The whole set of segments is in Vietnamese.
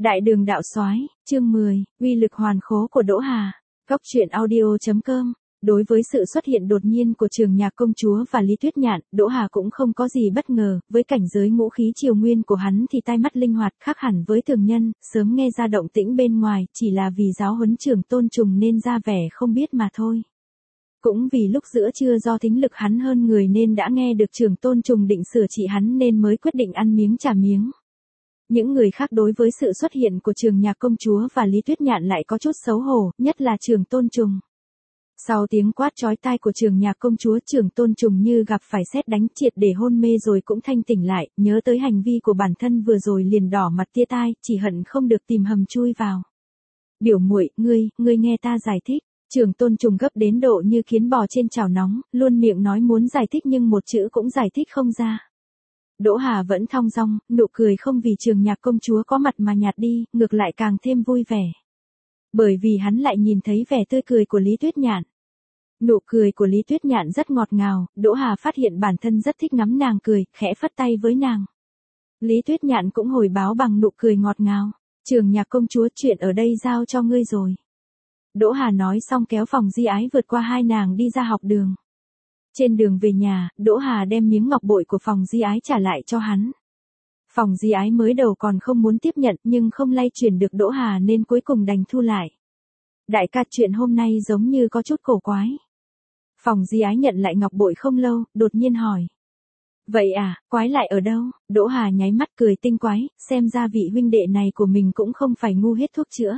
Đại đường đạo soái, chương 10, uy lực hoàn khố của Đỗ Hà. Góc truyện audio.com. Đối với sự xuất hiện đột nhiên của Trường Nhạc công chúa và Lý Tuyết Nhạn, Đỗ Hà cũng không có gì bất ngờ, với cảnh giới ngũ khí triều nguyên của hắn thì tai mắt linh hoạt, khác hẳn với thường nhân, sớm nghe ra động tĩnh bên ngoài, chỉ là vì giáo huấn Trường Tôn Trùng nên ra vẻ không biết mà thôi. Cũng vì lúc giữa trưa do thính lực hắn hơn người nên đã nghe được Trường Tôn Trùng định sửa trị hắn nên mới quyết định ăn miếng trả miếng. Những người khác đối với sự xuất hiện của Trường Nhạc công chúa và Lý Tuyết Nhạn lại có chút xấu hổ, nhất là Trường Tôn Trùng. Sau tiếng quát chói tai của Trường Nhạc công chúa, Trường Tôn Trùng như gặp phải sét đánh, triệt để hôn mê rồi cũng thanh tỉnh lại, nhớ tới hành vi của bản thân vừa rồi liền đỏ mặt tia tai, chỉ hận không được tìm hầm chui vào. Biểu muội, ngươi nghe ta giải thích. Trường Tôn Trùng gấp đến độ như kiến bò trên chảo nóng, luôn miệng nói muốn giải thích nhưng một chữ cũng giải thích không ra. Đỗ Hà vẫn thong dong, nụ cười không vì Trường Nhạc công chúa có mặt mà nhạt đi, ngược lại càng thêm vui vẻ. Bởi vì hắn lại nhìn thấy vẻ tươi cười của Lý Tuyết Nhạn. Nụ cười của Lý Tuyết Nhạn rất ngọt ngào, Đỗ Hà phát hiện bản thân rất thích ngắm nàng cười, khẽ phất tay với nàng. Lý Tuyết Nhạn cũng hồi báo bằng nụ cười ngọt ngào. Trường Nhạc công chúa, chuyện ở đây giao cho ngươi rồi. Đỗ Hà nói xong kéo Phòng Di Ái vượt qua hai nàng đi ra học đường. Trên đường về nhà, Đỗ Hà đem miếng ngọc bội của Phòng Di Ái trả lại cho hắn. Phòng Di Ái mới đầu còn không muốn tiếp nhận nhưng không lay chuyển được Đỗ Hà nên cuối cùng đành thu lại. Đại ca, chuyện hôm nay giống như có chút cổ quái. Phòng Di Ái nhận lại ngọc bội không lâu, đột nhiên hỏi. Vậy à, quái lại ở đâu? Đỗ Hà nháy mắt cười tinh quái, xem ra vị huynh đệ này của mình cũng không phải ngu hết thuốc chữa.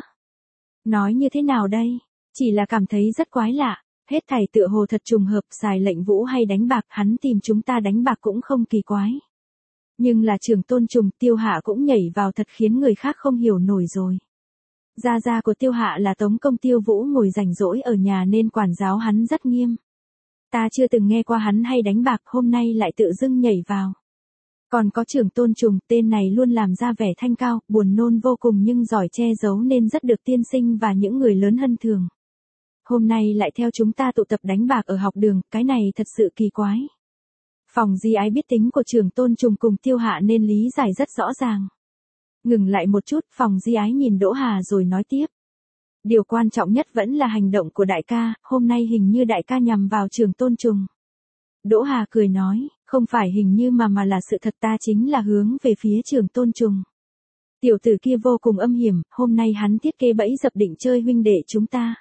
Nói như thế nào đây? Chỉ là cảm thấy rất quái lạ. Hết thảy tựa hồ thật trùng hợp, xài lệnh vũ hay đánh bạc, hắn tìm chúng ta đánh bạc cũng không kỳ quái. Nhưng là Trường Tôn Trùng, Tiêu Hạ cũng nhảy vào thật khiến người khác không hiểu nổi rồi. Gia gia của Tiêu Hạ là Tống công Tiêu Vũ ngồi rảnh rỗi ở nhà nên quản giáo hắn rất nghiêm. Ta chưa từng nghe qua hắn hay đánh bạc, hôm nay lại tự dưng nhảy vào. Còn có Trường Tôn Trùng, tên này luôn làm ra vẻ thanh cao, buồn nôn vô cùng nhưng giỏi che giấu nên rất được tiên sinh và những người lớn hân thường. Hôm nay lại theo chúng ta tụ tập đánh bạc ở học đường, cái này thật sự kỳ quái. Phòng Di Ái biết tính của Trường Tôn Trùng cùng Tiêu Hạ nên lý giải rất rõ ràng. Ngừng lại một chút, Phòng Di Ái nhìn Đỗ Hà rồi nói tiếp. Điều quan trọng nhất vẫn là hành động của đại ca, hôm nay hình như đại ca nhằm vào Trường Tôn Trùng. Đỗ Hà cười nói, không phải hình như mà là sự thật, ta chính là hướng về phía Trường Tôn Trùng. Tiểu tử kia vô cùng âm hiểm, hôm nay hắn thiết kế bẫy dập định chơi huynh đệ chúng ta.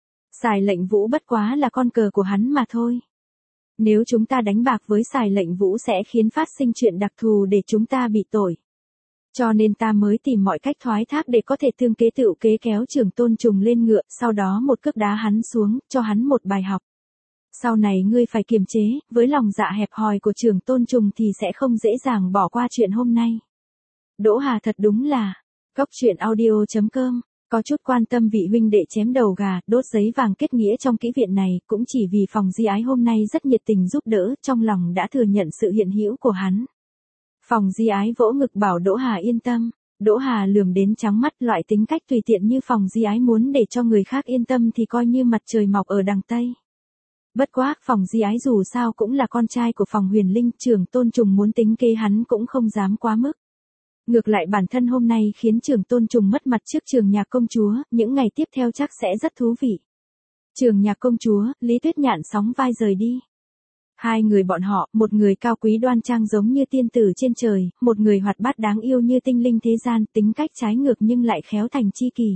Xài lệnh vũ bất quá là con cờ của hắn mà thôi. Nếu chúng ta đánh bạc với xài lệnh vũ sẽ khiến phát sinh chuyện đặc thù để chúng ta bị tội. Cho nên ta mới tìm mọi cách thoái thác để có thể tương kế tựu kế kéo Trường Tôn Trùng lên ngựa, sau đó một cước đá hắn xuống, cho hắn một bài học. Sau này ngươi phải kiềm chế, với lòng dạ hẹp hòi của Trường Tôn Trùng thì sẽ không dễ dàng bỏ qua chuyện hôm nay. Đỗ Hà thật đúng là, góc truyện audio.com. Có chút quan tâm vị huynh đệ chém đầu gà, đốt giấy vàng kết nghĩa trong kỹ viện này, cũng chỉ vì Phòng Di Ái hôm nay rất nhiệt tình giúp đỡ, trong lòng đã thừa nhận sự hiện hữu của hắn. Phòng Di Ái vỗ ngực bảo Đỗ Hà yên tâm. Đỗ Hà lườm đến trắng mắt, loại tính cách tùy tiện như Phòng Di Ái muốn để cho người khác yên tâm thì coi như mặt trời mọc ở đằng Tây. Bất quá, Phòng Di Ái dù sao cũng là con trai của Phòng Huyền Linh, Trường Tôn Trùng muốn tính kế hắn cũng không dám quá mức. Ngược lại bản thân hôm nay khiến Trường Tôn Trùng mất mặt trước Trường Nhạc công chúa, những ngày tiếp theo chắc sẽ rất thú vị. Trường Nhạc công chúa, Lý Tuyết Nhạn sóng vai rời đi. Hai người bọn họ, một người cao quý đoan trang giống như tiên tử trên trời, một người hoạt bát đáng yêu như tinh linh thế gian, tính cách trái ngược nhưng lại khéo thành tri kỷ.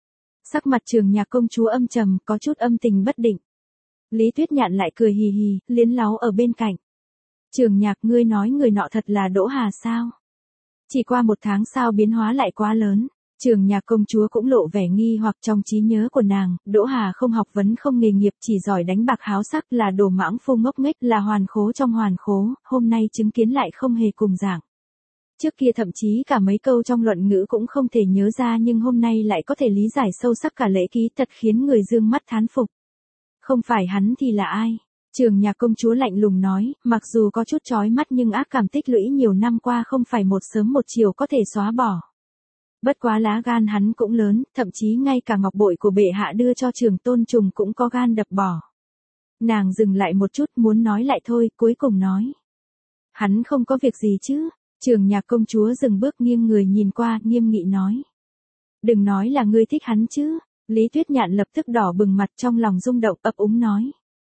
Sắc mặt Trường Nhạc công chúa âm trầm, có chút âm tình bất định. Lý Tuyết Nhạn lại cười hì hì, liến láu ở bên cạnh. Trường Nhạc, ngươi nói người nọ thật là Đỗ Hà sao? Chỉ qua một tháng sao biến hóa lại quá lớn. Trường Nhạc công chúa cũng lộ vẻ nghi hoặc, trong trí nhớ của nàng, Đỗ Hà không học vấn không nghề nghiệp, chỉ giỏi đánh bạc háo sắc, là đồ mãng phu ngốc nghếch, là hoàn khố trong hoàn khố, hôm nay chứng kiến lại không hề cùng dạng. Trước kia thậm chí cả mấy câu trong luận ngữ cũng không thể nhớ ra nhưng hôm nay lại có thể lý giải sâu sắc cả lễ ký, thật khiến người dương mắt thán phục. Không phải hắn thì là ai? Trường Nhạc công chúa lạnh lùng nói, mặc dù có chút chói mắt nhưng ác cảm tích lũy nhiều năm qua không phải một sớm một chiều có thể xóa bỏ. Bất quá lá gan hắn cũng lớn, thậm chí ngay cả ngọc bội của bệ hạ đưa cho Trường Tôn Trùng cũng có gan đập bỏ. Nàng dừng lại một chút muốn nói lại thôi, cuối cùng nói. Hắn không có việc gì chứ? Trường Nhạc công chúa dừng bước nghiêng người nhìn qua, nghiêm nghị nói. Đừng nói là ngươi thích hắn chứ. Lý Tuyết Nhạn lập tức đỏ bừng mặt, trong lòng rung động, ấp úng nói.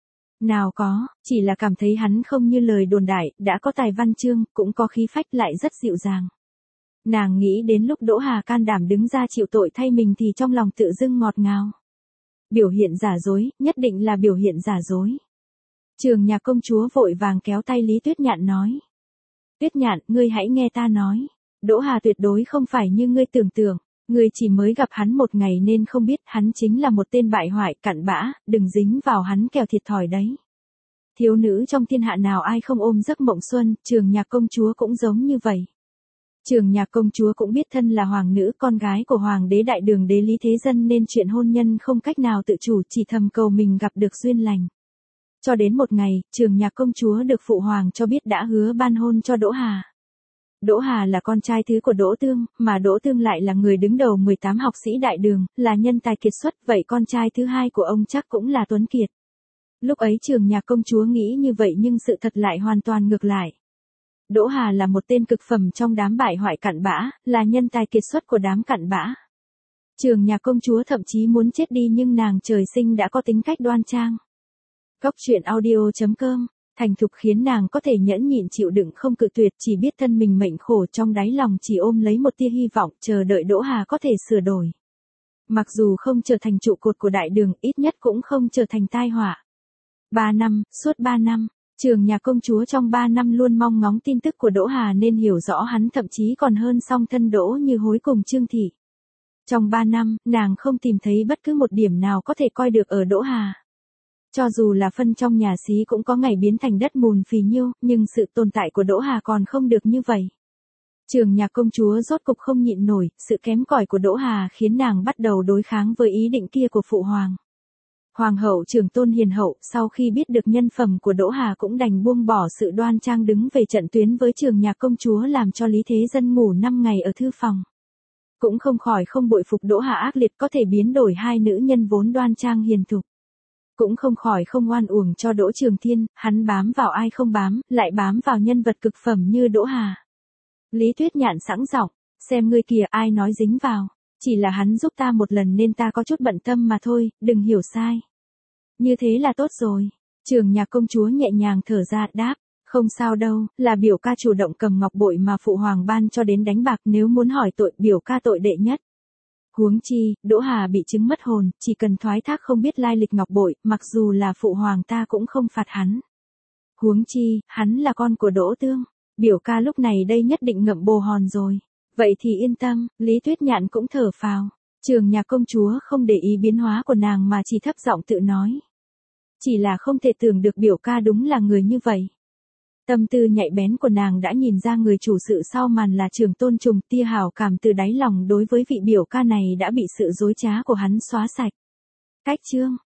Nào có, chỉ là cảm thấy hắn không như lời đồn đại, đã có tài văn chương, cũng có khí phách, lại rất dịu dàng. Nàng nghĩ đến lúc Đỗ Hà can đảm đứng ra chịu tội thay mình thì trong lòng tự dưng ngọt ngào. Biểu hiện giả dối, nhất định là biểu hiện giả dối. Trường Nhạc công chúa vội vàng kéo tay Lý Tuyết Nhạn nói. Tuyết Nhạn, ngươi hãy nghe ta nói. Đỗ Hà tuyệt đối không phải như ngươi tưởng tượng. Ngươi chỉ mới gặp hắn một ngày nên không biết hắn chính là một tên bại hoại, cặn bã, đừng dính vào hắn kẻo thiệt thòi đấy. Thiếu nữ trong thiên hạ nào ai không ôm giấc mộng xuân, Trường Nhạc công chúa cũng giống như vậy. Trường Nhạc công chúa cũng biết thân là hoàng nữ, con gái của hoàng đế đại đường đế Lý Thế Dân nên chuyện hôn nhân không cách nào tự chủ, chỉ thầm cầu mình gặp được duyên lành. Cho đến một ngày, Trường Nhạc công chúa được phụ hoàng cho biết đã hứa ban hôn cho Đỗ Hà. Đỗ Hà là con trai thứ của Đỗ Tương, mà Đỗ Tương lại là người đứng đầu 18 học sĩ đại đường, là nhân tài kiệt xuất, vậy con trai thứ hai của ông chắc cũng là tuấn kiệt. Lúc ấy Trường Nhạc công chúa nghĩ như vậy nhưng sự thật lại hoàn toàn ngược lại. Đỗ Hà là một tên cực phẩm trong đám bại hoại cặn bã, là nhân tài kiệt xuất của đám cặn bã. Trường Nhạc công chúa thậm chí muốn chết đi nhưng nàng trời sinh đã có tính cách đoan trang. Cốc truyện audio.com, thành thục khiến nàng có thể nhẫn nhịn chịu đựng không cự tuyệt, chỉ biết thân mình mệnh khổ, trong đáy lòng chỉ ôm lấy một tia hy vọng, chờ đợi Đỗ Hà có thể sửa đổi. Mặc dù không trở thành trụ cột của đại đường, ít nhất cũng không trở thành tai họa. 3 năm, suốt 3 năm, Trường Nhạc công chúa trong 3 năm luôn mong ngóng tin tức của Đỗ Hà nên hiểu rõ hắn, thậm chí còn hơn song thân Đỗ Như Hối cùng Trương Thị. Trong 3 năm, nàng không tìm thấy bất cứ một điểm nào có thể coi được ở Đỗ Hà. Cho dù là phân trong nhà xí cũng có ngày biến thành đất mùn phì nhiêu, nhưng sự tồn tại của Đỗ Hà còn không được như vậy. Trường Nhạc công chúa rốt cục không nhịn nổi, sự kém cỏi của Đỗ Hà khiến nàng bắt đầu đối kháng với ý định kia của phụ hoàng. Hoàng hậu Trường Tôn hiền hậu sau khi biết được nhân phẩm của Đỗ Hà cũng đành buông bỏ sự đoan trang đứng về trận tuyến với Trường Nhạc công chúa, làm cho Lý Thế Dân ngủ 5 ngày ở thư phòng. Cũng không khỏi không bội phục Đỗ Hà ác liệt có thể biến đổi hai nữ nhân vốn đoan trang hiền thục. Cũng không khỏi không oan uổng cho Đỗ Trường Thiên, hắn bám vào ai không bám, lại bám vào nhân vật cực phẩm như Đỗ Hà. Lý Tuyết Nhạn sẵn giọng, xem ngươi kìa, ai nói dính vào, chỉ là hắn giúp ta một lần nên ta có chút bận tâm mà thôi, đừng hiểu sai. Như thế là tốt rồi. Trường Nhạc công chúa nhẹ nhàng thở ra, đáp, không sao đâu, là biểu ca chủ động cầm ngọc bội mà phụ hoàng ban cho đến đánh bạc, nếu muốn hỏi tội biểu ca tội đệ nhất. Huống chi, Đỗ Hà bị chứng mất hồn, chỉ cần thoái thác không biết lai lịch ngọc bội, mặc dù là phụ hoàng ta cũng không phạt hắn. Huống chi, hắn là con của Đỗ Tương, biểu ca lúc này đây nhất định ngậm bồ hòn rồi. Vậy thì yên tâm, Lý Tuyết Nhạn cũng thở phào. Trường Nhạc công chúa không để ý biến hóa của nàng mà chỉ thấp giọng tự nói. Chỉ là không thể tưởng được biểu ca đúng là người như vậy. Tâm tư nhạy bén của nàng đã nhìn ra người chủ sự sau màn là Trường Tôn Trùng, tia hảo cảm từ đáy lòng đối với vị biểu ca này đã bị sự dối trá của hắn xóa sạch. Cách chương